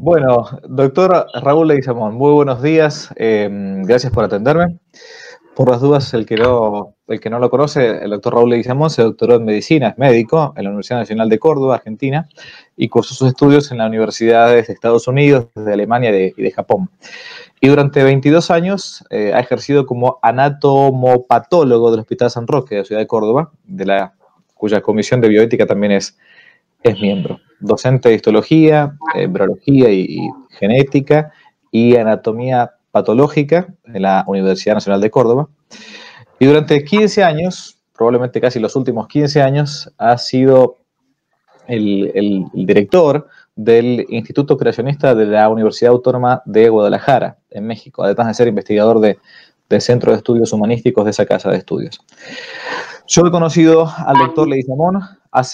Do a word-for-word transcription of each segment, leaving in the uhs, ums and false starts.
Bueno, doctor Raúl Leguizamón, muy buenos días. Eh, gracias por atenderme. Por las dudas, el que, no, el que no lo conoce, el doctor Raúl Leguizamón se doctoró en medicina, es médico en la Universidad Nacional de Córdoba, Argentina, y cursó sus estudios en las universidades de Estados Unidos, de Alemania y de, y de Japón. Y durante veintidós años eh, ha ejercido como anatomopatólogo del Hospital San Roque de la ciudad de Córdoba, de la, cuya comisión de bioética también es, es miembro. Docente de histología, eh, virología y, y genética y anatomía patológica en la Universidad Nacional de Córdoba. Y durante quince años, probablemente casi los últimos quince años, ha sido el, el, el director del Instituto Creacionista de la Universidad Autónoma de Guadalajara, en México, además de ser investigador de, del Centro de Estudios Humanísticos de esa casa de estudios. Yo he conocido al doctor Leguizamón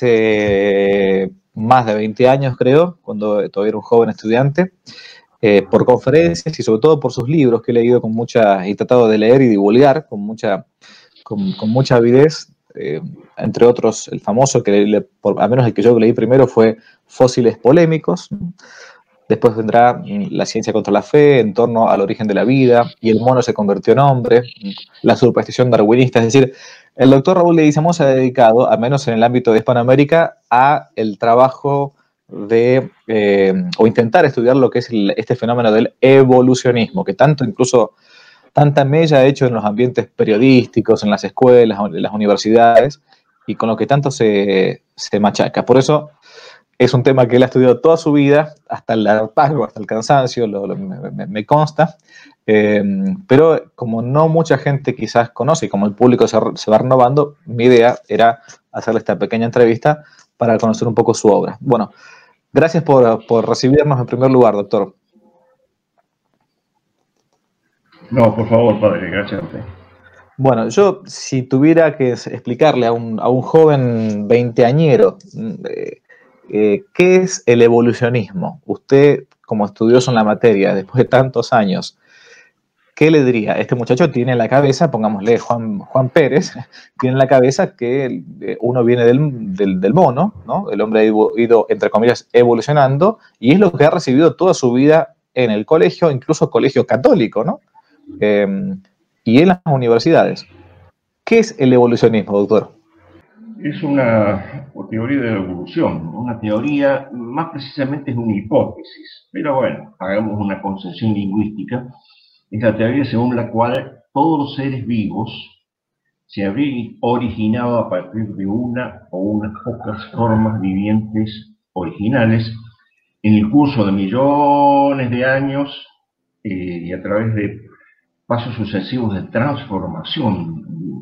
hace más de veinte años, creo, cuando todavía era un joven estudiante, eh, por conferencias y sobre todo por sus libros que he leído con mucha, he tratado de leer y divulgar con mucha, con, con mucha avidez. Eh, entre otros, el famoso, que le, por, al menos el que yo leí primero, fue Fósiles Polémicos. Después vendrá La Ciencia contra la Fe, En torno al origen de la vida, y el mono se convirtió en hombre, la superstición darwinista. Es decir, el doctor Raúl Leguizamón se ha dedicado, al menos en el ámbito de Hispanoamérica, a el trabajo de, eh, o intentar estudiar lo que es el, este fenómeno del evolucionismo, que tanto incluso tanta mella ha hecho en los ambientes periodísticos, en las escuelas, en las universidades, y con lo que tanto se, se machaca. Por eso es un tema que él ha estudiado toda su vida, hasta el hartazgo, hasta el cansancio, lo, lo, me, me consta, eh, pero como no mucha gente quizás conoce, y como el público se, se va renovando, mi idea era hacerle esta pequeña entrevista para conocer un poco su obra. Bueno, gracias por, por recibirnos en primer lugar, doctor. No, por favor, padre, gracias a usted. Bueno, yo si tuviera que explicarle a un, a un joven veinteañero eh, eh, qué es el evolucionismo, usted como estudioso en la materia, después de tantos años, ¿qué le diría? Este muchacho tiene en la cabeza, pongámosle Juan, Juan Pérez, tiene en la cabeza que uno viene del, del, del mono, ¿no? El hombre ha ido, entre comillas, evolucionando, y es lo que ha recibido toda su vida en el colegio, incluso colegio católico, ¿no? Eh, y en las universidades. ¿Qué es el evolucionismo, doctor? Es una teoría de la evolución, una teoría, más precisamente es una hipótesis, pero bueno, hagamos una concesión lingüística. Es la teoría según la cual todos los seres vivos se habrían originado a partir de una o unas pocas formas vivientes originales en el curso de millones de años eh, y a través de pasos sucesivos de transformación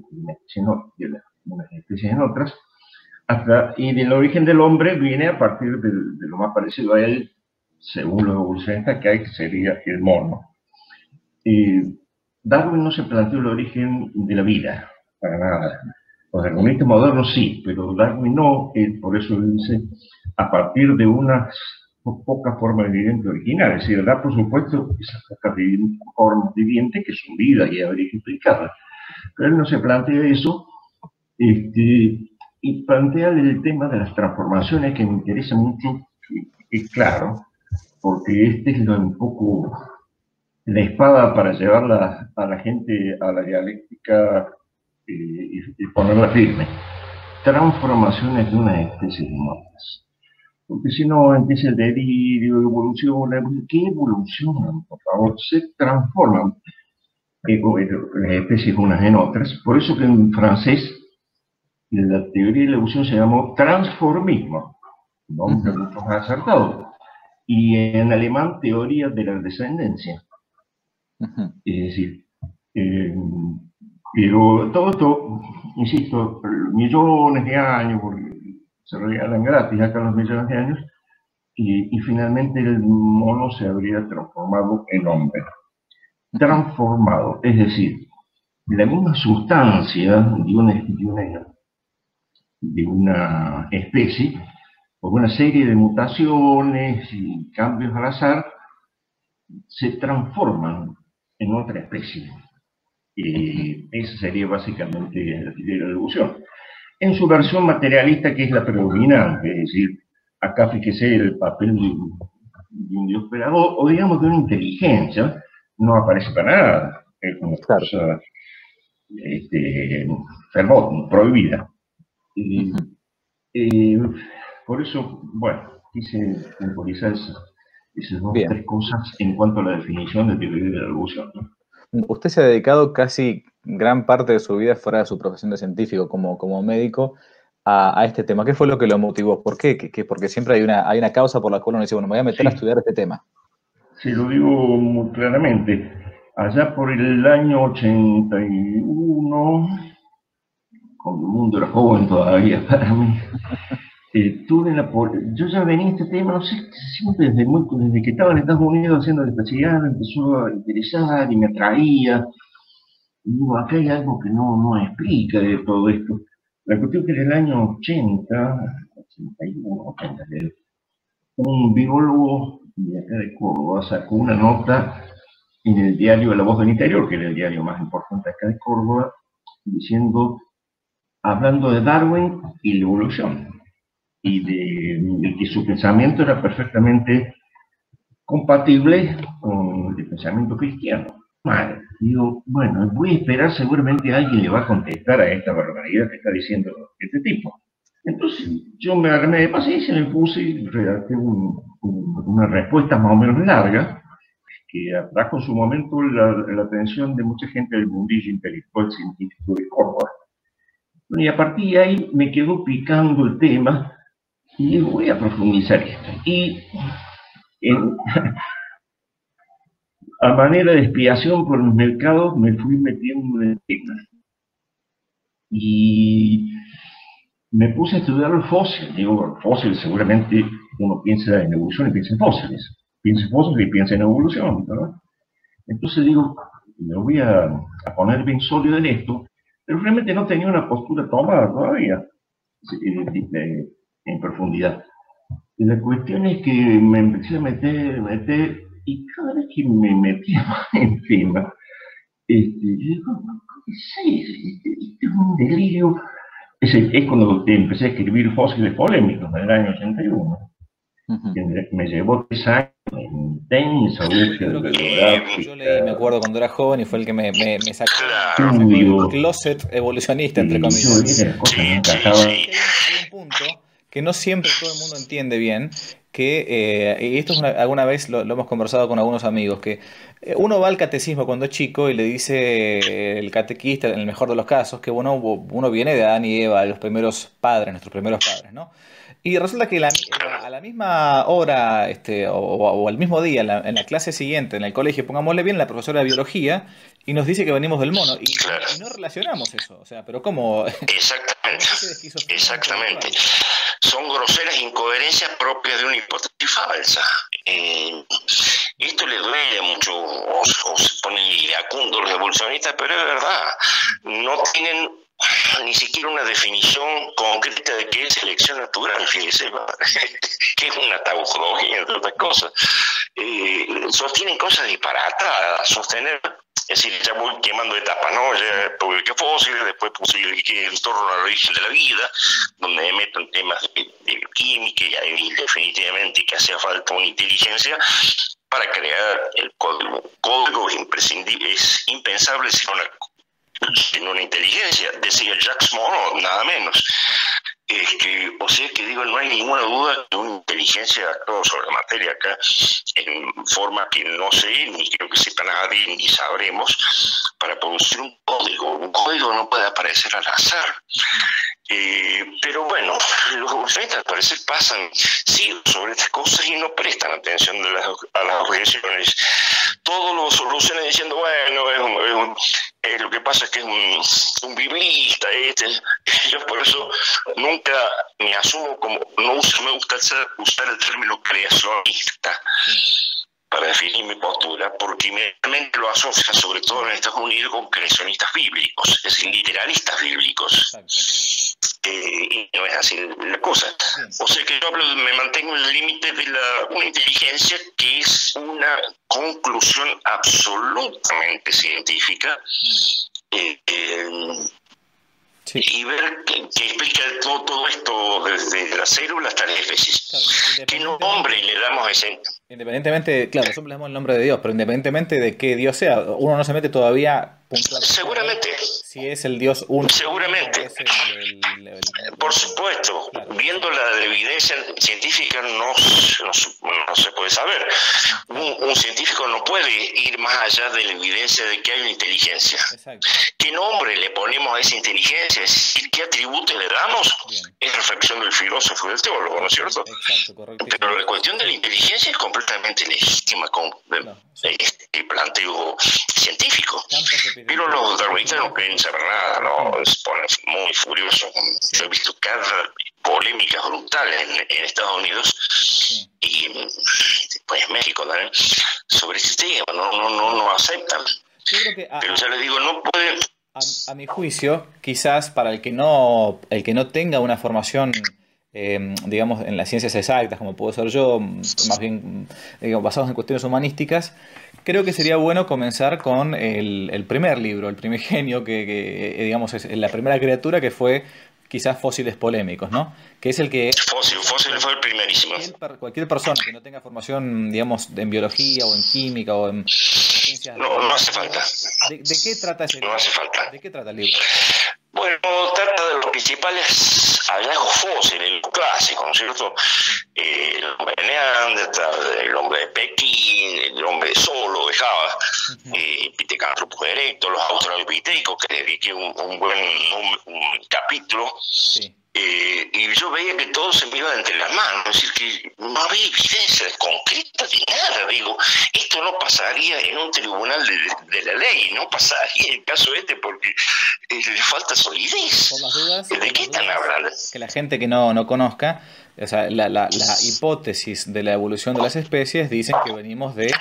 de unas especies en otras, hasta, y del origen del hombre viene a partir de, de lo más parecido a él, según los evolucionistas que hay, que sería el mono. Eh, Darwin no se planteó el origen de la vida, para nada. Los darwinistas modernos sí, pero Darwin no, eh, por eso dice, a partir de unas pocas formas vivientes originales. Es decir, da por supuesto esas pocas formas vivientes que son vida y habría que explicarlas. Pero él no se plantea eso, este, y plantea el tema de las transformaciones que me interesa mucho, y, y claro, porque este es lo, un poco la espada para llevarla a la gente a la dialéctica eh, y, y ponerla firme. Transformaciones de una especie de otras. Porque si no empieza el delirio, evoluciona. ¿Qué evolucionan? Por favor, se transforman eh, las especies unas en otras. Por eso que en francés la teoría de la evolución se llamó transformismo, nombre uh-huh. mucho más acertado. Y en alemán, teoría de la descendencia. Uh-huh. Es decir, eh, pero todo esto, insisto, millones de años, porque se regalan gratis acá los millones de años, y, y finalmente el mono se habría transformado en hombre. Transformado, es decir, la misma sustancia de una, de una, de una especie, por una serie de mutaciones y cambios al azar, se transforman en otra especie. Y esa sería básicamente la teoría de la evolución. En su versión materialista, que es la predominante, es decir, acá fíjese el papel de un Dios creador, o digamos de una inteligencia, no aparece para nada. Es una Claro. cosa este, fervor, prohibida. Eh, Ujú. eh, por eso, bueno, quise puntualizar esas, esas dos o Bien. tres cosas en cuanto a la definición de teoría de la evolución, ¿no? Usted se ha dedicado casi gran parte de su vida fuera de su profesión de científico, como, como médico, a, a este tema. ¿Qué fue lo que lo motivó? ¿Por qué? ¿Qué- qué? Porque siempre hay una, hay una causa por la cual uno dice, bueno, me voy a meter a Sí, estudiar este tema. se lo digo muy claramente. Allá por el año ochenta y uno, cuando el mundo era joven todavía para mí, eh, tuve la, yo ya venía a este tema, no sé, siempre desde, muy, desde que estaba en Estados Unidos haciendo el especial, me empezó a interesar y me atraía. Y digo, acá hay algo que no, no explica de todo esto. La cuestión es que en el año ochenta, ochenta y uno, ochenta, un biólogo de acá de Córdoba sacó una nota en el diario La Voz del Interior, que era el diario más importante acá de Córdoba, diciendo, hablando de Darwin y la evolución, y de, de que su pensamiento era perfectamente compatible con el pensamiento cristiano. Vale, digo, bueno, voy a esperar, seguramente alguien le va a contestar a esta barbaridad que está diciendo este tipo. Entonces yo me armé de paciencia, me puse y redacté un, un, una respuesta más o menos larga que atrajo en su momento la, la atención de mucha gente del mundillo intelectual científico de Córdoba. Y a partir de ahí me quedó picando el tema y digo, voy a profundizar esto. Y en, a manera de expiación por los mercados me fui metiendo en el tema. Y me puse a estudiar los fósiles. Digo, fósiles seguramente uno piensa en evolución y piensa en fósiles. Piensa en fósiles y piensa en evolución, ¿verdad? Entonces digo, me voy a, a poner bien sólido en esto, pero realmente no tenía una postura tomada todavía en, en profundidad. Y la cuestión es que me empecé a meter, meter, y cada vez que me metía más en tema, este, yo digo, ¿qué es este, este es un delirio. Es, es cuando empecé a escribir Fósiles Polémicos en el año ochenta y uno. Ujú. Que me, me llevó tres años intensa búsqueda Libro que bibliográfica. yo leí, me acuerdo cuando era joven, y fue el que me, me, me sacó, Claro, me sacó del estudio, closet evolucionista, entre y yo comillas. veía que las cosas no Hay, encajaban. hay un, hay un punto que no siempre todo el mundo entiende bien, que, eh, y esto es una- alguna vez lo, lo hemos conversado con algunos amigos, que eh, uno va al catecismo cuando es chico y le dice eh, el catequista, en el mejor de los casos, que bueno, uno viene de Adán y Eva, los primeros padres, nuestros primeros padres, ¿no? Y resulta que la- la- a la misma hora, este, o, o al mismo día, en la, en la clase siguiente, en el colegio, pongámosle bien, la profesora de biología, y nos dice que venimos del mono, y, Claro. y no relacionamos eso, o sea, pero ¿cómo? Exactamente, Una especie de esquizofrenia exactamente. intelectual. Son groseras incoherencias propias de una hipótesis falsa. Eh, esto le duele mucho, o, o se ponen iracundos los evolucionistas, pero es verdad. No tienen ni siquiera una definición concreta de qué es selección natural, fíjese, que es una tautología, entre otras cosas. Eh, sostienen cosas disparatadas, sostener. Es decir, ya voy quemando etapas, ¿no? Ya publiqué fósiles, después puse que en torno a la origen de la vida, donde me meto en temas de, de química, y ahí definitivamente que hacía falta una inteligencia para crear el código. Código es imprescindible, es impensable sin una, sin una inteligencia, decía Jacques Monod, nada menos. Este, o sea que digo, no hay ninguna duda que una inteligencia actúa sobre la materia acá en forma que no sé, ni creo que sepa nadie, ni sabremos, para producir un código. Un código no puede aparecer al azar. Eh, pero bueno, los evolucionistas al parecer pasan sí sobre estas cosas y no prestan atención de las, a las objeciones. Todos lo solucionan diciendo, bueno, es, un, es, un, es lo que pasa es que es un, un biblista. Este. Yo por eso nunca me asumo como, no uso, me gusta usar el término creacionista para definir mi postura, porque inmediatamente lo asocia, sobre todo en Estados Unidos, con creacionistas bíblicos, es decir, literalistas bíblicos. Eh, y no es así la cosa. O sea que yo hablo, me mantengo en el límite de la, una inteligencia que es una conclusión absolutamente científica, eh, eh, sí. y ver qué, qué explica todo, todo esto desde la célula hasta la especie. Claro, ¿qué nombre le damos a ese? Independientemente, claro, nosotros le damos el nombre de Dios, pero independientemente de qué Dios sea, uno no se mete todavía puntualmente. Seguramente. Si es el Dios único. Seguramente. El, el, el, el, Por supuesto. Claro. Viendo la evidencia científica no, no, no se puede saber. Un, un científico no puede ir más allá de la evidencia de que hay una inteligencia. Exacto. ¿Qué nombre le ponemos a esa inteligencia? Es decir, ¿qué atributos le damos? Bien. Es reflexión del filósofo y del teólogo, ¿no es cierto? Exacto, correcto. Pero la cuestión de la inteligencia es completamente legítima con no, sí. este planteo científico. Pero los darwinistas no quieren saber nada, ¿no? Se ponen muy furiosos. Sí. Yo he visto cada polémicas brutales en, en Estados Unidos sí. y después en México también sobre ese tema, no, no, no, no aceptan. Yo creo que a, Pero ya les digo, no pueden... A, a mi juicio, quizás para el que no, el que no tenga una formación... Eh, digamos, en las ciencias exactas, como puedo ser yo, más bien digamos, basados en cuestiones humanísticas, creo que sería bueno comenzar con el, el primer libro, el primigenio, que, que digamos es la primera criatura que fue quizás Fósiles Polémicos, ¿no? Que es el que... Fósil, Fósil fue el primerísimo. Cualquier, cualquier persona que no tenga formación, digamos, en biología o en química o en ciencias... No, no hace falta. ¿De, de qué trata ese libro? No hace falta. ¿De qué trata el libro? Bueno, trata de los principales hallazgos fósiles, el clásico, ¿no es cierto? Eh, el hombre de Neandertal, el hombre de Pekín, el hombre de Solo, de Java, uh-huh. eh, Pithecanthropus erectus, los australopithecus, que dediqué un, un buen un, un capítulo. Sí. Eh, y yo veía que todo se me iba entre las manos, es decir, que no había evidencia concreta de nada. Digo, esto no pasaría en un tribunal de, de la ley, no pasaría en el caso este porque eh, le falta solidez. Por las dudas, ¿de qué están hablando? Que la gente que no, no conozca, o sea, la, la, la hipótesis de la evolución de las especies dicen que venimos de,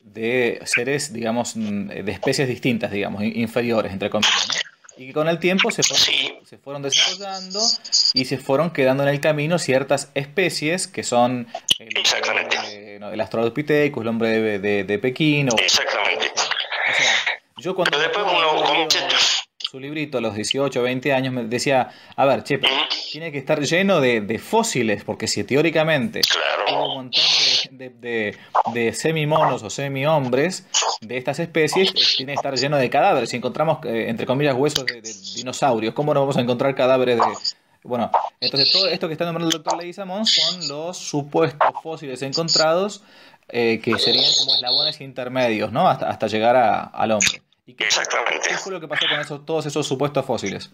de seres, digamos, de especies distintas, digamos, inferiores, entre comillas, ¿no? Y que con el tiempo se fueron, sí. se fueron desarrollando y se fueron quedando en el camino ciertas especies que son el, Exactamente. El, el Australopithecus, el hombre de, de, de Pekín. O, Exactamente. O sea, yo cuando Pero después uno comienza... su librito a los dieciocho, veinte años me decía, a ver, che, uh-huh. tiene que estar lleno de, de fósiles, porque si teóricamente claro. hay un montón de, de, de, de semimonos o semi-hombres de estas especies, tiene que estar lleno de cadáveres. Si encontramos, eh, entre comillas, huesos de, de dinosaurios, ¿cómo no vamos a encontrar cadáveres de...? Bueno, entonces todo esto que está nombrando el doctor Leguizamón son los supuestos fósiles encontrados eh, que serían como eslabones intermedios, ¿no? Hasta, hasta llegar a, al hombre. ¿Y qué, Exactamente. ¿Qué fue lo que pasó con esos, todos esos supuestos fósiles?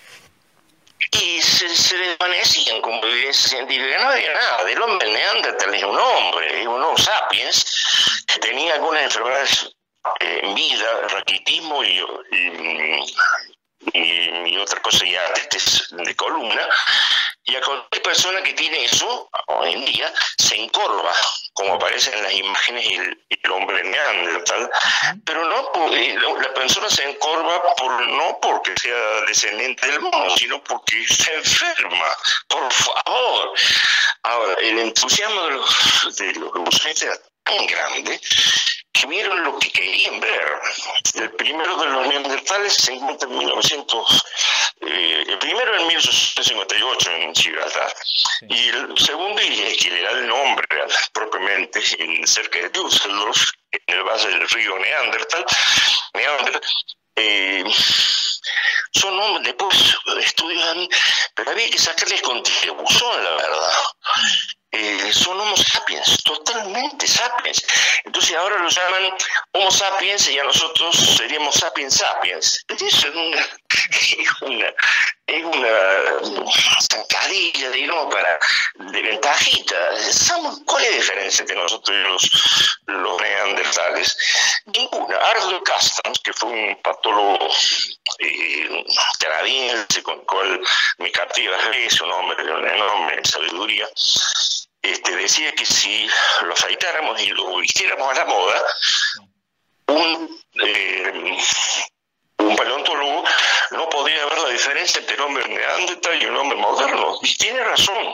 Y se, se desvanecían como evidencia científica. No había nada. Del hombre neandertal es un hombre, es un homo sapiens que tenía algunas enfermedades eh, en vida, raquitismo y, y, y, y otra cosa ya de, de columna. Y a cualquier persona que tiene eso, hoy en día, se encorva, como aparece en las imágenes el, el hombre neandertal, uh-huh. pero no porque la persona se encorva por, no porque sea descendiente del mono, sino porque se enferma, por favor. Ahora, el entusiasmo de los, de los evolucionistas era tan grande que vieron lo que querían ver. El primero de los neandertales se encuentra en mil novecientos, eh, el primero en mil ochocientos cincuenta y ocho en Gibraltar, sí. y el segundo, y que le da el nombre propiamente, en, cerca de Düsseldorf, en el valle del río Neandertal, Neandertal eh, son hombres, después estudian, pero había que sacarles contribución, la verdad. Eh, son homo sapiens, totalmente sapiens. Entonces ahora lo llaman homo sapiens y a nosotros seríamos sapiens sapiens. Eso es una, es una, es una zancadilla, digamos, para, de ventajita. ¿Cuál es la diferencia entre nosotros y los, los neandertales? Ninguna. Arthur Castans, que fue un patólogo eh, canadiense con el cual me captiva es un hombre de una enorme sabiduría, Este, decía que si lo afeitáramos y lo hiciéramos a la moda, un, eh, un paleontólogo no podría ver la diferencia entre el hombre neandertal y un hombre moderno. Y tiene razón.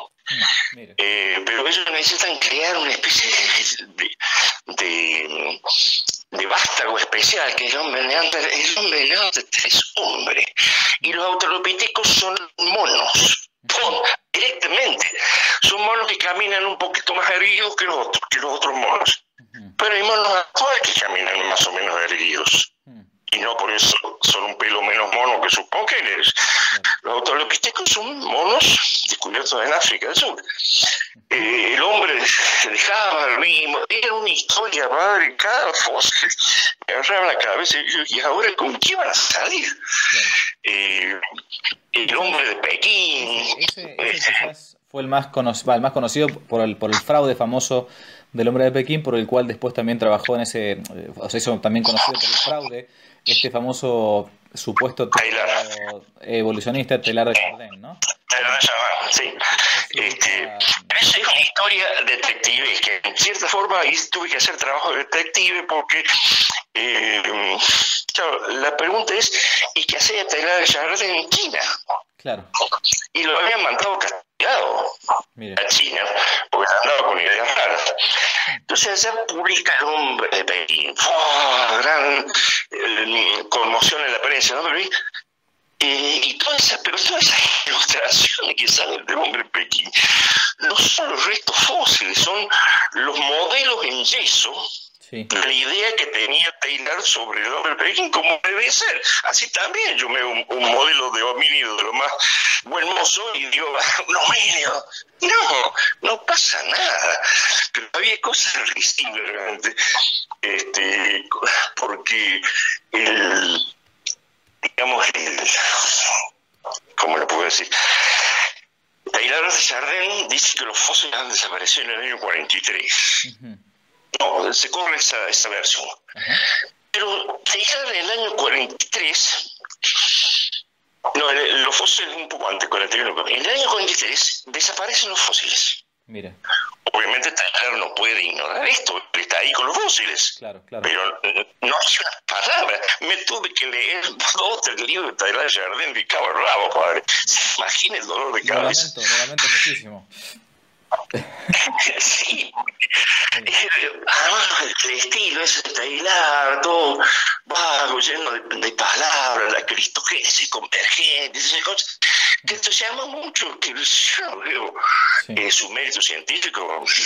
Eh, pero ellos necesitan crear una especie de, de, de vástago especial, que el hombre neandertal, el hombre neandertal es hombre, y los australopithecus son monos, son, directamente, son monos que caminan un poquito más erguidos que los otros, que los otros monos, pero hay monos actuales que caminan más o menos erguidos, y no por eso son un pelo menos mono que sus congéneres. Los australopithecus son monos descubiertos en África del Sur. Eh, el hombre dejaba el ritmo, era una historia, padre, cada fósil me agarraba la cabeza y yo, ¿y ahora con qué van a salir? Claro. Eh, el hombre de Pekín. Ese, ese, ese quizás fue el más, cono el más conocido por el, por el fraude famoso del hombre de Pekín, por el cual después también trabajó en ese, o sea, hizo también conocido por el fraude, este famoso supuesto evolucionista Teilhard de Chardin, ¿no? Teilhard de Chardin, sí. Este, esa es una historia detective, que en cierta forma ahí tuve que hacer trabajo de detective porque eh, claro, la pregunta es, ¿y qué hacía Teilhard de Chardin en China? Claro. Y lo habían mandado castigado a China, porque andaba con ideas raras. Entonces allá publica el hombre de Pekín. ¡Oh, gran eh, conmoción en la prensa! ¿No? Pero, eh, y todas esas, pero todas esas ilustraciones que salen del hombre de Pekín no son los restos fósiles, son los modelos en yeso. Sí. La idea que tenía Teilhard sobre el hombre de Pekín, como debe ser. Así también yo me veo un, un modelo de homínido de lo más buen mozo y digo, un homínido. No, no pasa nada. Pero había cosas risibles realmente. Este, porque el, digamos, el, ¿cómo le puedo decir? Teilhard de Chardin dice que los fósiles han desaparecido en el año cuarenta y tres. Uh-huh. No, se corre esa, esa versión. Uh-huh. Pero Teilhard en el año cuarenta y tres, no, el, los fósiles un poco antes, cuarenta y uno, en el año cuarenta y tres desaparecen los fósiles. Mira. Obviamente Teilhard no puede ignorar esto, está ahí con los fósiles. Claro, claro. Pero no hay una palabra. Me tuve que leer dos o tres libros de Teilhard de Chardin de cabo al rabo, padre. Se imagina el dolor de cabeza. Lo lamento, lo lamento muchísimo. Sí, además el estilo ese de Teilhard, todo vago, lleno de, de palabras, la cristogénesis convergente, esas cosas que entusiasma mucho, que yo no veo sí. eh, su mérito científico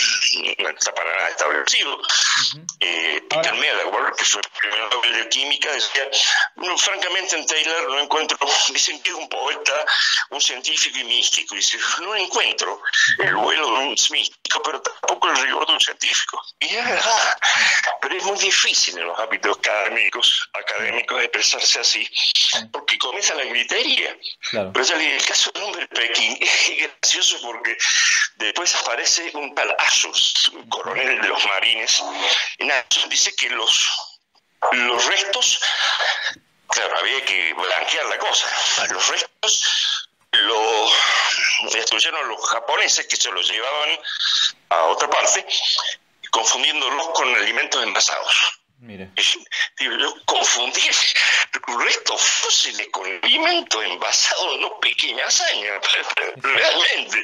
no está para nada establecido. Uh-huh. eh, Peter Medawar, que fue el primer Nobel de Química, decía, no, francamente en Teilhard no encuentro, dicen que es un poeta, un científico y místico, dice, no encuentro el vuelo de un místico, pero tampoco el rigor de un científico. Y es verdad, pero es muy difícil en los hábitos académicos, académicos expresarse así, porque comienza la gritería. Claro. Pero ya el caso del hombre de Pekín es gracioso porque después aparece un tal Asus, un coronel de los marines, y Asus dice que los, los restos, claro, había que blanquear la cosa, los restos los destruyeron los japoneses que se los llevaban a otra parte, confundiéndolos con alimentos envasados. Mire. Digo, yo confundí restos fósiles con alimentos envasados, no pequeña hazaña, realmente.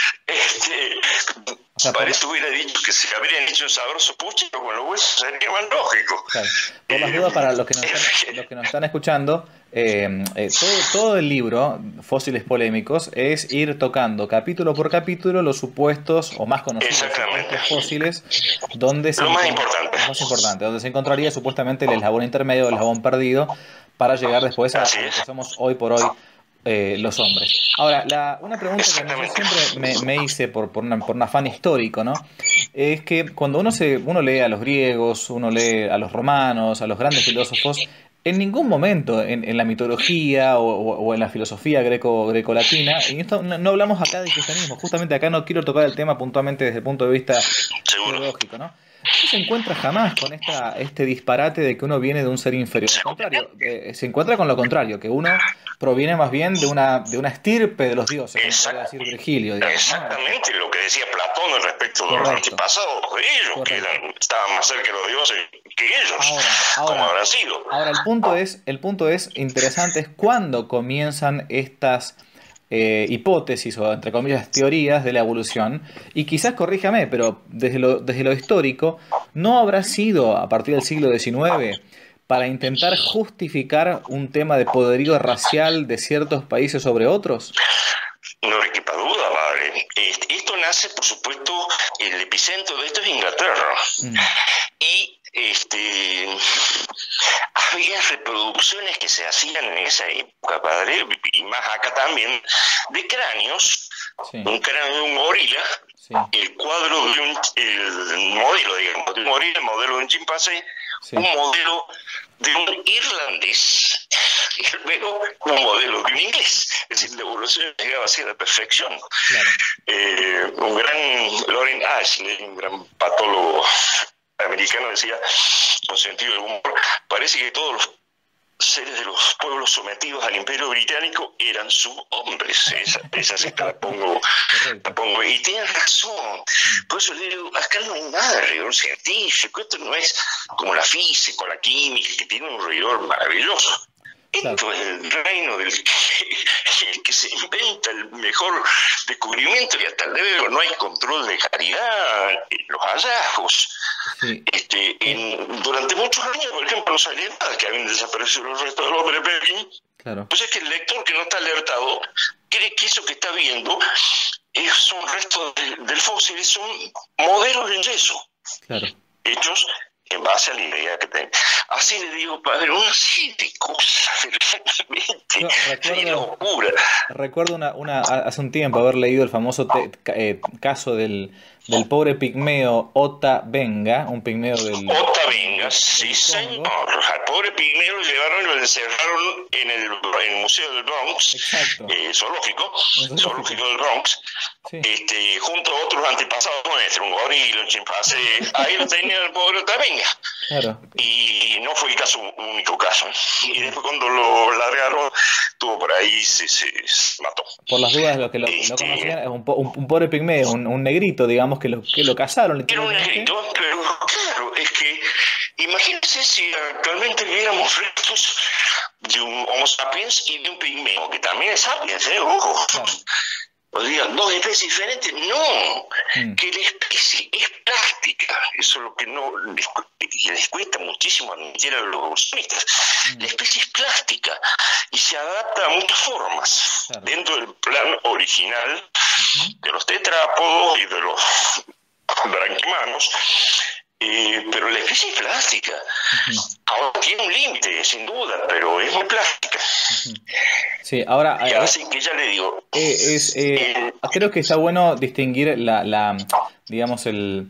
Este, o sea, parece que hubiera dicho que se habrían hecho un sabroso puchero con los huesos, sería más lógico. Claro. Por las dudas, para los que nos están, los que nos están escuchando, eh, eh, todo, todo el libro, Fósiles Polémicos, es ir tocando capítulo por capítulo los supuestos o más conocidos supuestos fósiles, donde se lo más importante. Lo más importante, donde se encontraría supuestamente el eslabón intermedio, el eslabón perdido, para llegar después a lo que somos hoy por hoy eh, los hombres. Ahora, la, una pregunta que yo siempre me, me hice por, por, una, por un afán histórico, ¿no? Es que cuando uno, se, uno lee a los griegos, uno lee a los romanos, a los grandes filósofos, en ningún momento en, en la mitología o, o, o en la filosofía greco, greco-latina, y esto no, no hablamos acá de cristianismo, justamente acá no quiero tocar el tema puntualmente desde el punto de vista teológico, ¿no? No se encuentra jamás con esta, este disparate de que uno viene de un ser inferior. Al contrario, eh, se encuentra con lo contrario, que uno proviene más bien de una de una estirpe de los dioses, como podría decir Virgilio. Digamos, exactamente, ¿no? Lo que decía Platón respecto de los antepasados de ellos, correcto, que eran, estaban más cerca de los dioses que ellos, ahora, ahora, como habrán sido. Ahora, el punto es, el punto es interesante, es cuándo comienzan estas eh, hipótesis o, entre comillas, teorías de la evolución, y quizás corríjame, pero desde lo, desde lo histórico, ¿no habrá sido a partir del siglo diecinueve para intentar justificar un tema de poderío racial de ciertos países sobre otros? No hay quepa duda, padre. Esto nace, por supuesto, el epicentro de esto es Inglaterra. Mm. Y este había reproducciones que se hacían en esa época, padre, y más acá también, de cráneos, sí. Un cráneo de un gorila, sí. El cuadro de un, el modelo, digamos, de un gorila, el modelo de un chimpancé, sí. Un modelo de un irlandés, y luego un modelo de un inglés. Es decir, la evolución llegaba así a la perfección. Claro. Eh, un gran Loren Ashley, un gran patólogo americano, decía, con sentido del humor, parece que todos los seres de los pueblos sometidos al Imperio Británico eran subhombres. Esa, esa sí te la pongo, la pongo. Y tienes razón. Por eso le digo, acá no hay nada de rigor científico. Esto no es como la física o la química, que tiene un rigor maravilloso. Esto claro. Es el reino del que, el que se inventa el mejor descubrimiento, y hasta el día de hoy no hay control de calidad en los hallazgos. Sí. Este, en, durante muchos años, por ejemplo, no sabía nada que habían desaparecido los restos del hombre Pekín. Claro. Pues es que el lector que no está alertado cree que eso que está viendo es, son restos de, del fósil, son modelos en yeso. Claro. Hechos en base a la idea que tengo. Así le digo, padre, una serie de cosas realmente no, recuerdo, locura. Recuerdo una, una, hace un tiempo haber leído el famoso te, eh, caso del, del pobre pigmeo Ota Benga, un pigmeo del... Ota Benga, sí señor. Al pobre pigmeo lo llevaron y lo encerraron en el, en el Museo del Bronx, eh, zoológico, zoológico del Bronx, sí. este, junto a otros antepasados nuestros, un gorila, un chimpancé, ahí lo tenía el pobre Ota Benga. Claro. Y no fue el caso, único caso. Y después cuando lo largaron, tuvo por ahí, se, se, se mató. Por las dudas, lo que lo, este, lo conocían es un, un, un pobre pigmeo, un, un negrito, digamos, que lo, que lo cazaron. Era un negrito, pero claro, es que imagínense si actualmente viéramos restos de un Homo sapiens y de un pigmeo, que también es sapiens, ¿eh? Ojo. Claro. O digan, dos especies diferentes. No, mm. que la especie es plástica. Eso es lo que no les, les cuesta muchísimo admitir a los evolucionistas. Mm. La especie es plástica y se adapta a muchas formas. Claro. Dentro del plan original uh-huh. de los tetrápodos y de los branquimanos. Eh, pero la especie es plástica. Uh-huh. Ahora tiene un límite, sin duda, pero es muy plástica. Uh-huh. Sí, ahora... Y así que ya le digo... Eh, es, eh, eh, creo que está bueno distinguir la, la digamos, el,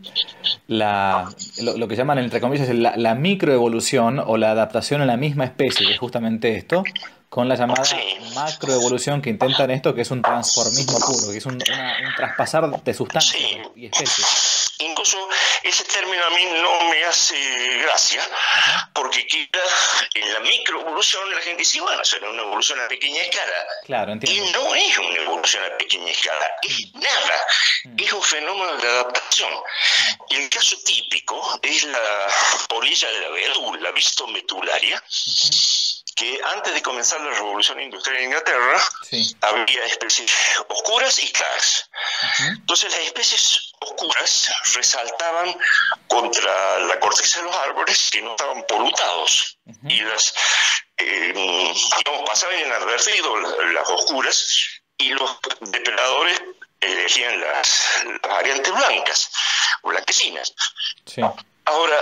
la, lo, lo que llaman, entre comillas, la, la microevolución o la adaptación a la misma especie, que es justamente esto, con la llamada sí. macroevolución, que intentan esto, que es un transformismo puro, que es un, una, un traspasar de sustancias sí. y especies. Incluso ese término a mí no me hace gracia, ajá. porque queda en la microevolución la gente dice, bueno, será una evolución a pequeña escala. Claro, entiendo. Y no es una evolución a pequeña escala, es nada, mm. es un fenómeno de adaptación. Y el caso típico es la polilla de la abedul, la Vistomethularia, uh-huh. que antes de comenzar la revolución industrial en Inglaterra, sí. había especies oscuras y claras. Uh-huh. Entonces las especies oscuras resaltaban contra la corteza de los árboles que no estaban polutados. Uh-huh. Y las eh, digamos, pasaban inadvertidos las, las oscuras, y los depredadores elegían las, las variantes blancas o blanquecinas. Sí. Ahora,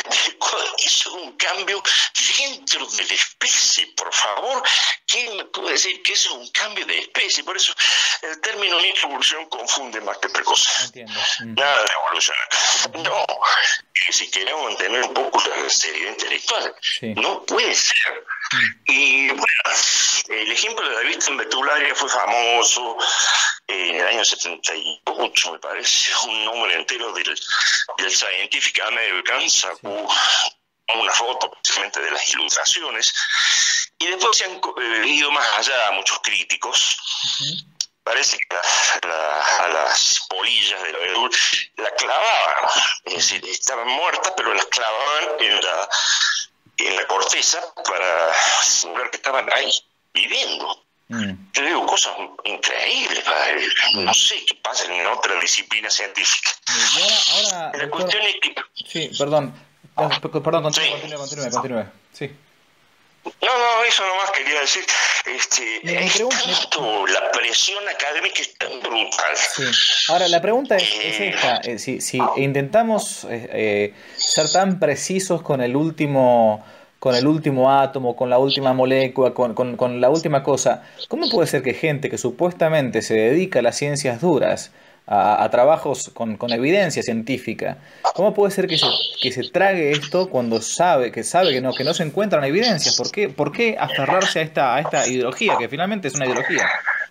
eso es un cambio dentro de la especie, por favor. ¿Quién me puede decir que eso es un cambio de especie? Por eso el término microevolución confunde más que otra cosa. Entiendo. Nada de evolución acá. No. Y si queremos mantener un poco la seriedad intelectual, sí. no puede ser. Mm. Y bueno, el ejemplo de la Vistomethularia fue famoso en el año setenta y ocho, me parece, un nombre entero del, del Scientific American sacó una foto precisamente de las ilustraciones, y después se han eh, ido más allá muchos críticos. Uh-huh. Parece que la, la, a las polillas de la abedul la clavaban, es decir, estaban muertas, pero las clavaban en la, en la corteza para simular que estaban ahí viviendo. Mm. Yo digo, cosas increíbles, padre. No sé qué pasa en otra disciplina científica. Y ahora, ahora La doctor, cuestión es que... sí, perdón, no, p- perdón, continúe, Sí. continúe, continúe, continúe. Sí. No, no, eso nomás quería decir. Este, Mi, mi es pregunta, mi- tanto, la presión académica es tan brutal. sí. Ahora, la pregunta es, es Eh, esta. eh, si, si intentamos eh, eh, ser tan precisos con el último, con el último átomo, con la última molécula, con, con, con la última cosa, ¿cómo puede ser que gente que supuestamente se dedica a las ciencias duras, a, a trabajos con, con evidencia científica, cómo puede ser que se, que se trague esto cuando sabe que sabe que no, que no se encuentran evidencias? ¿Por qué, por qué aferrarse a esta, a esta ideología, que finalmente es una ideología?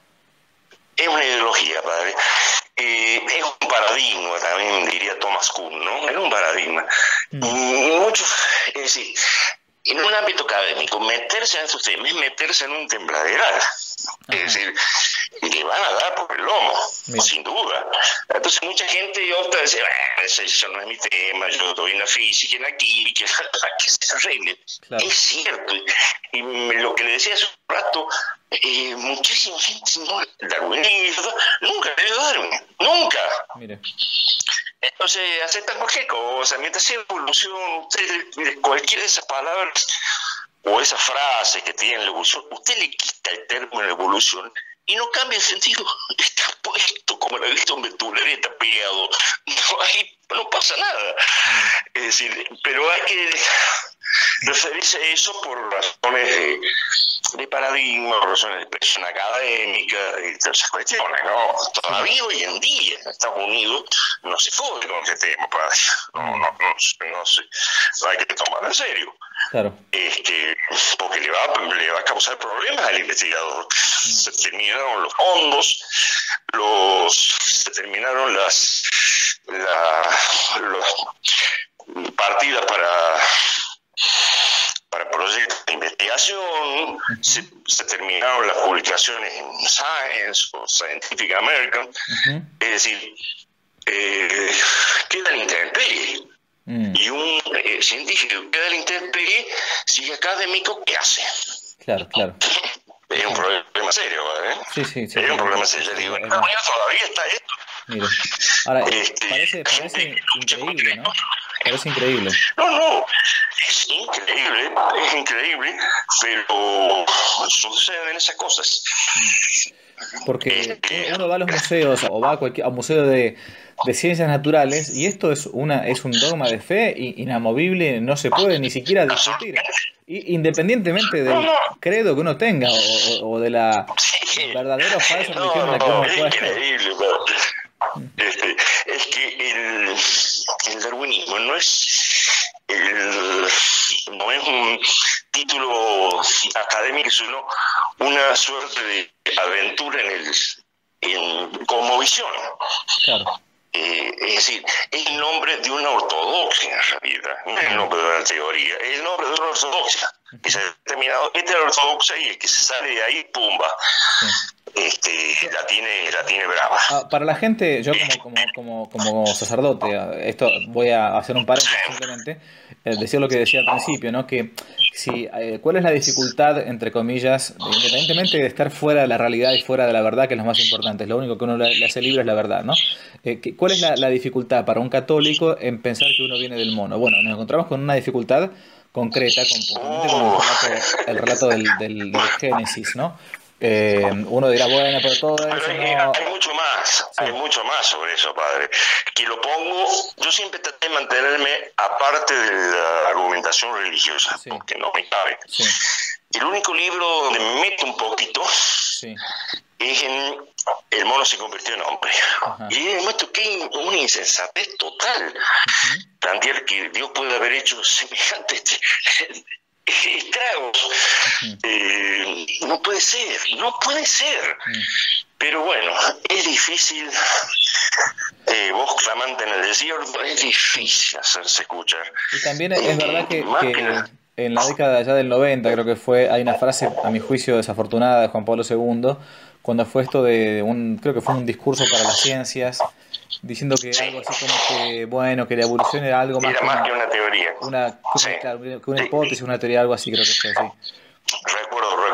es una ideología, padre. Eh, es un paradigma, también diría Thomas Kuhn, ¿no? Es un paradigma. Mm. Y muchos, es decir, en un ámbito académico, meterse en estos temas es meterse en un tembladeral. Es decir, le van a dar por el lomo, Mira. sin duda. Entonces mucha gente opta a decir, bueno, eso, eso no es mi tema, yo estoy en la física, en la química, que se arregle. Claro. Es cierto. Y me- lo que le decía hace un rato, eh, muchísima gente, no, el darwinismo, nunca le dio Darwin, nunca. Mire. Entonces aceptan cualquier cosa, mientras sea evolución, usted, mire, cualquiera de esas palabras o esas frases que tienen la evolución, usted le quita el término evolución y no cambia el sentido, está puesto como la vista un vetulero y está pegado, no, hay, no pasa nada. Es decir, pero hay que referirse a eso por razones de, de paradigma, por razones de presión académica y todas esas cuestiones, ¿no? Todavía hoy en día en Estados Unidos no se puede con este tema, padre. No, no, no, no, se- no hay que tomarlo en serio. Claro. Este, porque le va, le va a causar problemas al investigador. Se terminaron los fondos, los, se terminaron las, la, los partidas para para proyectos de investigación, se, se terminaron las publicaciones en Science o Scientific American, Ujú. es decir, eh, queda la intemperie. Mm, Y un eh, científico que queda la intemperie, sigue académico, ¿qué hace? claro, claro. Es un problema serio, ¿eh? Sí, sí, sí. Es un sí, problema sí, serio. sí, Digo, es no, verdad. ya todavía está esto. Mire. Ahora, eh, Este, parece, parece increíble, ¿no? Parece increíble. No, no, es increíble, es increíble, pero suceden esas cosas. Porque uno, uno va a los museos o va a cualquier a un museo de, de ciencias naturales y esto es una es un dogma de fe i- inamovible, no se puede ni siquiera discutir. Y, independientemente del credo que uno tenga o, o- o de la Sí. verdadera o falsa No, religión en la que no, uno es pueda estar. increíble, pero, este, es que el, el darwinismo no es el, no es un título académico, sino una suerte de aventura en el en cosmovisión. Claro. Eh, es decir, es el nombre de una ortodoxia en realidad, no es el nombre de una teoría, es el nombre de una ortodoxia que se ha determinado, esta es la ortodoxia y el que se sale de ahí, pumba, Sí. este, la tiene, la tiene brava. Ah, para la gente, yo como, como, como, como sacerdote, eh, esto voy a hacer un paréntesis simplemente, eh, decir lo que decía al principio, ¿no? Que si, eh, ¿cuál es la dificultad, entre comillas, independientemente de estar fuera de la realidad y fuera de la verdad, que es lo más importante, lo único que uno le, le hace libre es la verdad, ¿no? Eh, que- ¿cuál es la, la dificultad para un católico en pensar que uno viene del mono? Bueno, nos encontramos con una dificultad concreta, con, puntualmente con el relato, el relato del, del, del Génesis, ¿no? Eh, uno dirá, bueno, pero todo Pero eso hay, no... hay mucho más, hay mucho más sobre eso, padre. Que lo pongo, yo siempre traté de mantenerme aparte de la argumentación religiosa, Sí. porque no me cabe. Sí, El único libro donde me meto un poquito sí, es en El mono se convirtió en hombre. Ajá. Y me muestro que hay una insensatez total. ujú, Plantear que Dios puede haber hecho semejantes estragos. ujú, Eh, no puede ser, no puede ser. mm. Pero bueno, es difícil, eh, voz clamante en el desierto, es difícil hacerse escuchar. Y también es verdad que, Más que que nada. en la década ya del noventa, creo que fue, hay una frase, a mi juicio, desafortunada de Juan Pablo segundo, cuando fue esto de un, creo que fue un discurso para las ciencias, diciendo que algo así como que, bueno, que la evolución era algo más Era que más que una, una teoría. una, Sí. claro, que una hipótesis, una teoría, algo así, creo que fue así. Recuerdo, recuerdo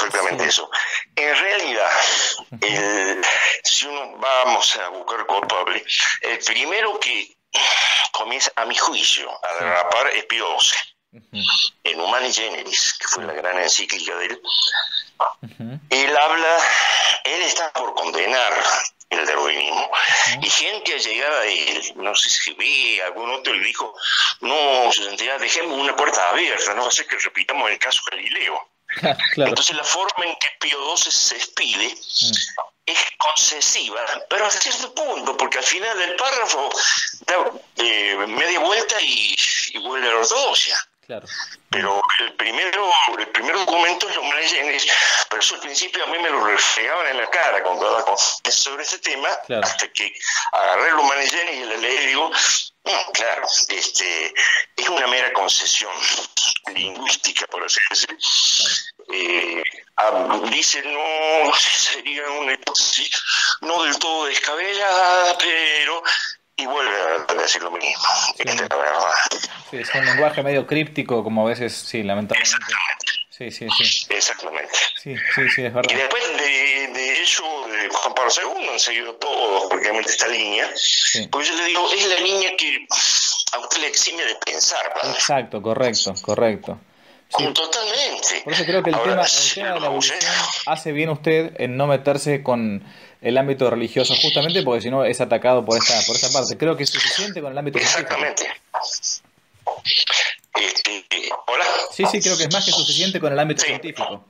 perfectamente sí. eso. En realidad, el, si uno vamos a buscar culpable, el primero que comienza, a mi juicio, a derrapar es Pío doce. Uh-huh. En Humani Generis, que fue la gran encíclica de él, uh-huh. él habla, él está por condenar el darwinismo, uh-huh. y gente allegada a él, no sé si ve, algún otro le dijo, no, su santidad, dejemos una puerta abierta, no va a ser que repitamos el caso Galileo. Claro. Entonces la forma en que Pío doce se despide uh-huh. es concesiva, pero hasta cierto punto, porque al final del párrafo da eh, media vuelta y, y vuelve a la ortodoxia. Claro. Pero el primero, el primer documento es los Humani Generis, pero eso al principio a mí me lo refregaban en la cara con toda la confianza sobre este tema, claro. hasta que agarré los Humani Generis y la leí y digo, no, claro, este, es una mera concesión lingüística, por así decirlo. Claro. Eh, ah, dice, no, sería una hipótesis no del todo descabellada, pero... y vuelve a decir lo mismo. Sí. Esta es la verdad. Sí, es un lenguaje medio críptico, como a veces, sí, lamentablemente. Exactamente. Sí, sí, sí. Exactamente. Sí, sí, sí, es verdad. Y después de, de eso, de Juan Pablo segundo, han seguido todos, prácticamente esta línea. Sí. Porque yo le digo, es la línea que a usted le exime de pensar, ¿verdad? Exacto, correcto, correcto. Sí. Totalmente. Por eso creo que el Ahora, tema, el tema de la evolución hace bien usted en no meterse con el ámbito religioso, justamente porque si no es atacado por esta por esta parte. Creo que es suficiente con el ámbito Exactamente. científico. Este, ¿Hola? Sí, sí, creo que es más que suficiente con el ámbito sí. científico.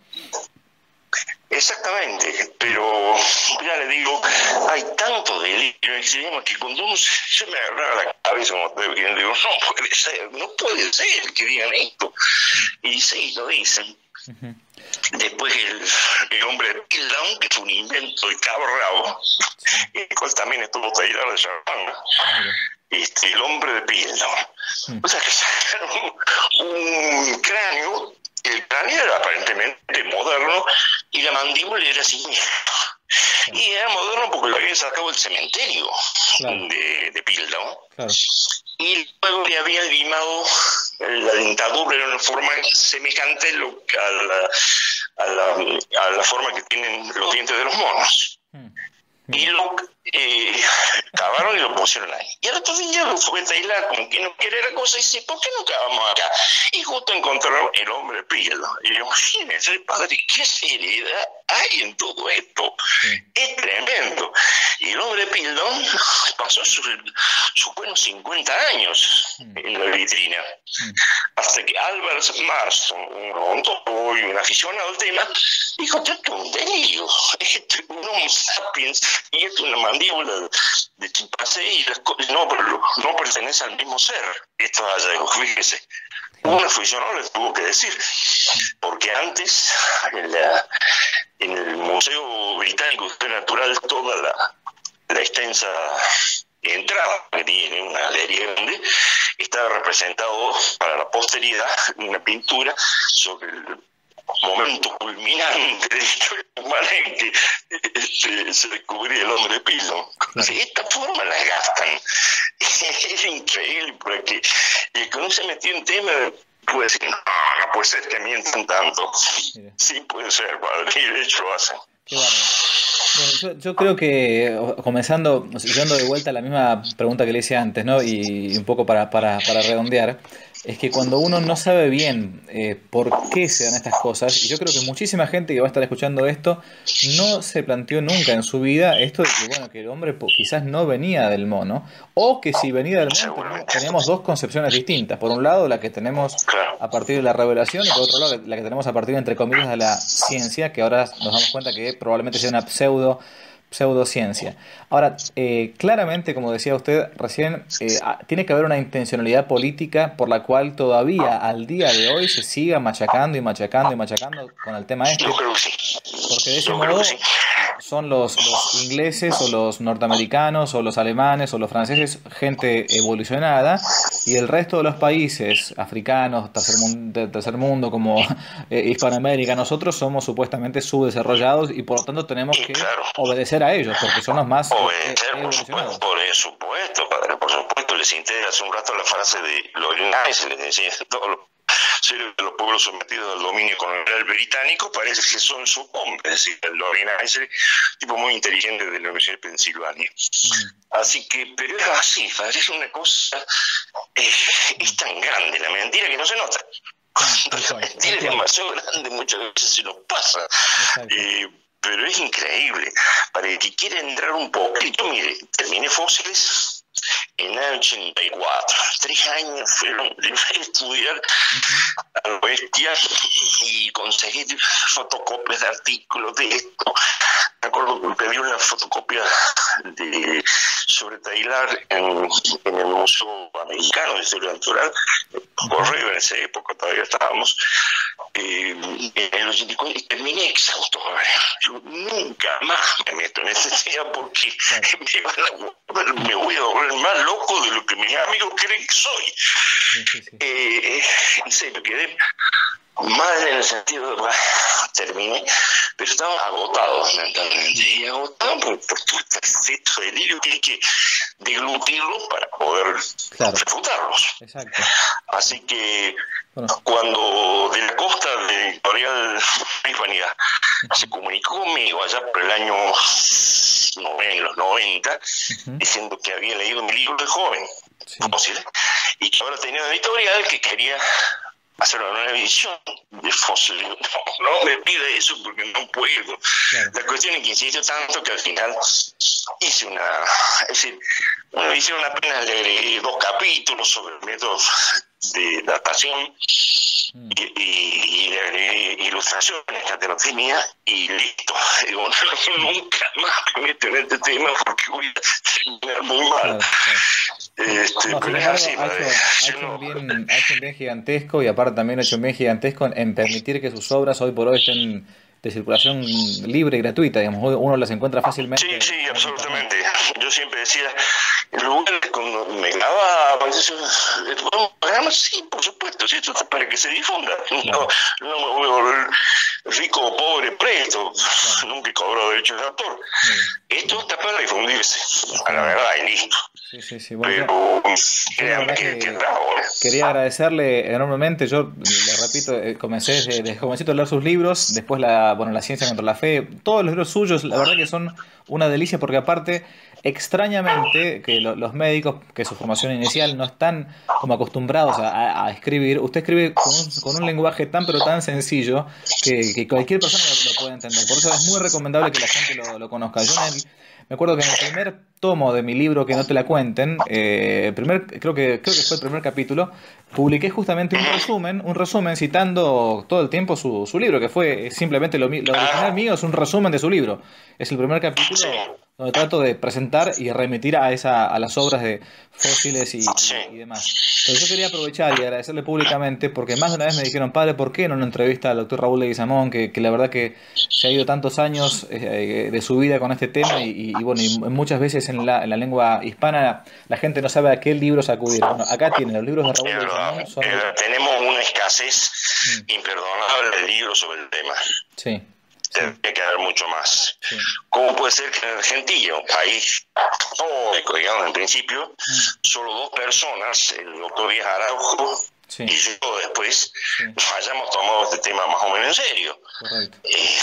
Exactamente, pero ya le digo, hay tanto delirio extremo que cuando uno, yo me agarraba la cabeza como te digo, digo, no puede ser, no puede ser que digan esto. Y sí, lo dicen. Uh-huh. Después el, el hombre de Piltdown, que es un invento de Cabo Rabo, sí. el cual también estuvo taller de Chapán, uh-huh. este, el hombre de Piltdown. Uh-huh. O sea, que sacaron un, un cráneo. El cráneo era aparentemente moderno y la mandíbula era siniestra. Claro. Y era moderno porque lo habían sacado del cementerio claro. de, de Piltdown. Claro. Y luego le habían limado la dentadura en una forma semejante a la, a la, a la forma que tienen los dientes de los monos. Mm. Y lo eh, cavaron y lo pusieron ahí. Y al otro día lo fue a Taylor, como que no quiere la cosa, y dice, ¿por qué no cavamos acá? Y justo encontraron el hombre Piltdown. Y yo, imagínense, padre, qué seriedad hay en todo esto. Sí. Es tremendo. Y el hombre Piltdown pasó sus, sus buenos cincuenta años mm. en la vitrina. Mm. Hasta que Albert Marston, un odontólogo y un aficionado al tema, dijo, esto es un delirio. Esto es un Homo sapiens y esto es una mandíbula de chimpancé y las cosas no, no pertenece al mismo ser. Esto es hallazgo, fíjese. Un aficionado les tuvo que decir, porque antes en, la, en el Museo Británico de Historia Natural toda la, la extensa entrada que tiene una galería grande estaba representado para la posteridad una pintura sobre el momento culminante de la historia humana en que este, se descubría el hombre de Piltdown. Claro. De esta forma la gastan. Es increíble porque el que no se metió en tema puede decir, no, no puede ser que mientan tanto. Mira. Sí puede ser, padre, y de hecho lo hacen. Qué bueno. Bueno, yo, yo creo que, comenzando, yendo de vuelta a la misma pregunta que le hice antes, ¿no? Y un poco para, para, para redondear, es que cuando uno no sabe bien eh, por qué se dan estas cosas, y yo creo que muchísima gente que va a estar escuchando esto no se planteó nunca en su vida esto de que, bueno, que el hombre quizás no venía del mono, o que si venía del mono teníamos dos concepciones distintas. Por un lado, la que tenemos a partir de la revelación, y por otro lado, la que tenemos a partir, entre comillas, de la ciencia, que ahora nos damos cuenta que probablemente sea una pseudo pseudociencia. Ahora, eh, claramente, como decía usted recién, eh, tiene que haber una intencionalidad política por la cual todavía al día de hoy se siga machacando y machacando y machacando con el tema este. Porque de ese modo son los, los ingleses o los norteamericanos o los alemanes o los franceses gente evolucionada, y el resto de los países africanos, tercer mundo, tercer mundo como eh, Hispanoamérica, nosotros somos supuestamente subdesarrollados y por lo tanto tenemos que obedecer a ellos porque son los más obedecer, eh, por supuesto, por supuesto, padre, por supuesto. Les integra hace un rato la frase de Loring Nice, les decía, todos los serio de los pueblos sometidos al dominio colonial británico, parece que son sus hombres, es decir, el Lorenaiser, tipo muy inteligente de la Universidad de Pensilvania. Mm. Así que, pero es así, parece una cosa, eh, es tan grande la mentira que no se nota. Cuando la mentira es demasiado grande, muchas veces se nos pasa. Eh, pero es increíble. Para el que quiera entrar un poquito, mire, terminé Fósiles en el año ochenta y cuatro. Tres años fueron de estudiar uh-huh. a la bestia y conseguí fotocopias de artículos de esto. Me acuerdo que pedí una fotocopia de, sobre Taylor en, en el Museo Americano de Historia Natural, correo en esa época, todavía estábamos, eh, en el ochenta y cuatro, y terminé exhausto. Yo nunca más me meto en ese tema porque me, van a, me voy a volver más loco de lo que mis amigos creen que soy. Sí, sí, sí. Eh, en serio, quedé mal en el sentido de, bueno, terminé, pero estaba agotado mentalmente, y agotado por, por todo este delirio que hay que deglutirlo para poder claro. refutarlos. Exacto. Así que bueno. Cuando de la costa de Editorial Hispanidad uh-huh. se comunicó conmigo allá por el año en los noventa, uh-huh. diciendo que había leído mi libro de joven, sí. posible, y que ahora tenía una editorial que quería hacer una nueva edición de Fósiles. No, no me pide eso porque no puedo. Claro. La cuestión es que insisto tanto que al final hice una, es decir, una edición apenas le agregué dos capítulos sobre el método de datación mm. y, y, y le agregué ilustraciones, ya te lo tenía y listo. Digo, no, nunca más me meto en este tema porque voy a terminar muy mal. Claro, claro. Este, no, pero es así, ha, hecho, ha, hecho un bien, ha hecho un bien gigantesco, y aparte también ha hecho un bien gigantesco en, en permitir que sus obras hoy por hoy estén de circulación libre y gratuita, digamos, uno las encuentra fácilmente. Sí, sí, absolutamente. Yo siempre decía, en lugar de cuando me grababa, ¿podemos pagar? Sí, por supuesto, sí, esto está para que se difunda. Claro. No, no me voy a volver rico o pobre presto, claro. Nunca he cobrado derechos de autor. Sí. Esto está para difundirse, a la verdad, y listo. Sí, sí, sí. Bueno, pero créanme que, que, que quería agradecerle enormemente. Yo, le repito, comencé desde, desde jovencito a leer sus libros, después la, bueno, La ciencia contra la fe, todos los libros suyos, la verdad que son una delicia, porque aparte, extrañamente, que lo, los médicos, que su formación inicial no están como acostumbrados a, a, a escribir, usted escribe con un, con un lenguaje tan pero tan sencillo que, que cualquier persona lo, lo puede entender. Por eso es muy recomendable que la gente lo, lo conozca. Yo en el, me acuerdo que en el primer tomo de mi libro, Que no te la cuenten, eh, primer, creo que creo que fue el primer capítulo, publiqué justamente un resumen, un resumen citando todo el tiempo su, su libro, que fue simplemente lo, lo original mío, es un resumen de su libro. Es el primer capítulo donde trato de presentar y remitir a esa a las obras de Fósiles y, y, y demás. Pero yo quería aprovechar y agradecerle públicamente, porque más de una vez me dijeron, padre, ¿por qué no una entrevista al doctor Raúl Leguizamón, que, que la verdad que se ha ido tantos años eh, de su vida con este tema, y, y, y bueno, y muchas veces en la, en la lengua hispana la gente no sabe a qué libros acudir. Bueno, acá tienen los libros de Raúl Leguizamón. Son... Eh, tenemos una escasez mm. imperdonable de libros sobre el tema. Sí. Tiene que haber mucho más. Sí. ¿Cómo puede ser que en Argentina, un país católico, digamos, en principio, mm. solo dos personas, el doctor Díaz Araujo sí. y yo después, sí. hayamos tomado este tema más o menos en serio? Correcto. Eh,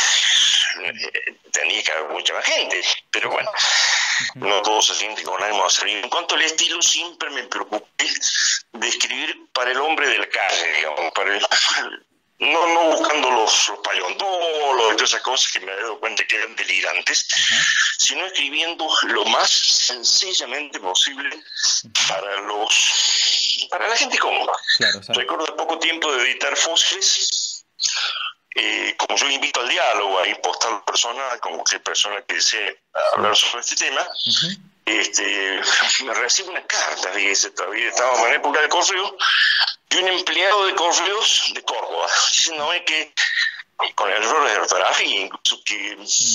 eh, tendría que haber mucha más gente, pero bueno, uh-huh. no todo se siente con ánimo de servir. En cuanto al estilo, siempre me preocupé de escribir para el hombre de la calle, digamos, para el... No, no buscando los, los paleontólegos y todas esas cosas que me he dado cuenta que eran delirantes, uh-huh. sino escribiendo lo más sencillamente posible uh-huh. para los para la gente cómoda. Claro, recuerdo de poco tiempo de editar Fósiles, eh, como yo invito al diálogo, ahí postar personal, como cualquier persona que desee hablar sobre este tema, uh-huh. este, me recibo una carta, fíjese, todavía estábamos en época de correo, de un empleado de correos de Córdoba, diciéndome que con errores de ortografía, incluso que,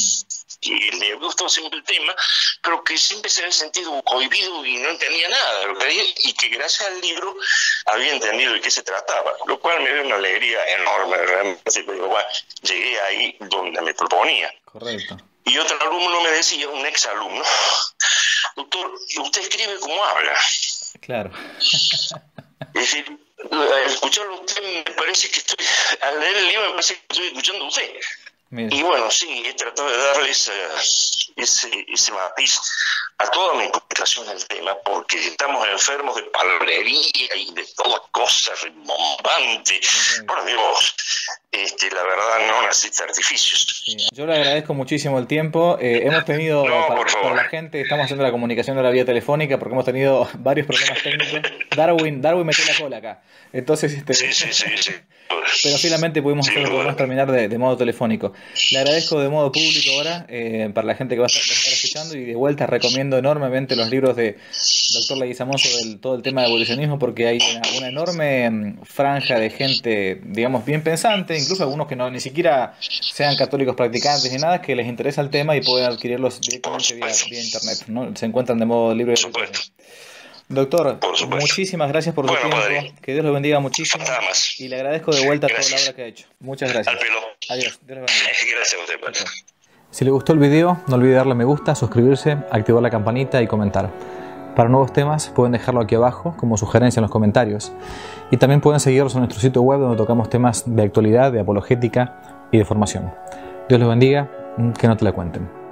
que le gustó siempre el tema, pero que siempre se había sentido cohibido y no entendía nada de lo que había, y que gracias al libro había entendido de qué se trataba, lo cual me dio una alegría enorme, realmente. Pero, bueno, llegué ahí donde me proponía. Correcto. Y otro alumno me decía, un ex alumno, doctor, usted escribe como habla. Claro. Es decir, al escucharlo a usted me parece que estoy, al leer el libro me parece que estoy escuchando a usted. Mira. Y bueno, sí, he tratado de darle ese, ese, ese matiz a toda mi interpretación del tema, porque estamos enfermos de palabrería y de todas cosas rimbombantes. Okay. Por Dios, este, la verdad no necesita artificios. Sí, yo le agradezco muchísimo el tiempo. Eh, hemos tenido, no, para, por favor. para la gente, estamos haciendo la comunicación de la vía telefónica porque hemos tenido varios problemas técnicos. Darwin, Darwin metió la cola acá. Entonces, este, sí, sí, sí, sí. Pero finalmente pudimos, sí, hacerlo, bueno. pudimos terminar de, de modo telefónico. Le agradezco de modo público ahora, eh, para la gente que va a estar, va a estar escuchando, y de vuelta recomiendo enormemente los libros de doctor Leguizamón sobre todo el tema de evolucionismo, porque hay una, una enorme franja de gente, digamos, bien pensante, incluso algunos que no ni siquiera sean católicos practicantes ni nada, que les interesa el tema y pueden adquirirlos directamente vía, vía internet, ¿no? Se encuentran de modo libre. Por supuesto. Doctor, muchísimas gracias por bueno, su tiempo, padre. Que Dios lo bendiga muchísimo. Nada más. Y le agradezco de vuelta gracias. toda la obra que ha hecho. Muchas gracias. Al pelo. Adiós. Dios lo bendiga. Gracias a usted, padre. Si le gustó el video, no olvide darle me gusta, suscribirse, activar la campanita y comentar. Para nuevos temas pueden dejarlo aquí abajo como sugerencia en los comentarios. Y también pueden seguirnos en nuestro sitio web donde tocamos temas de actualidad, de apologética y de formación. Dios los bendiga, que no te la cuenten.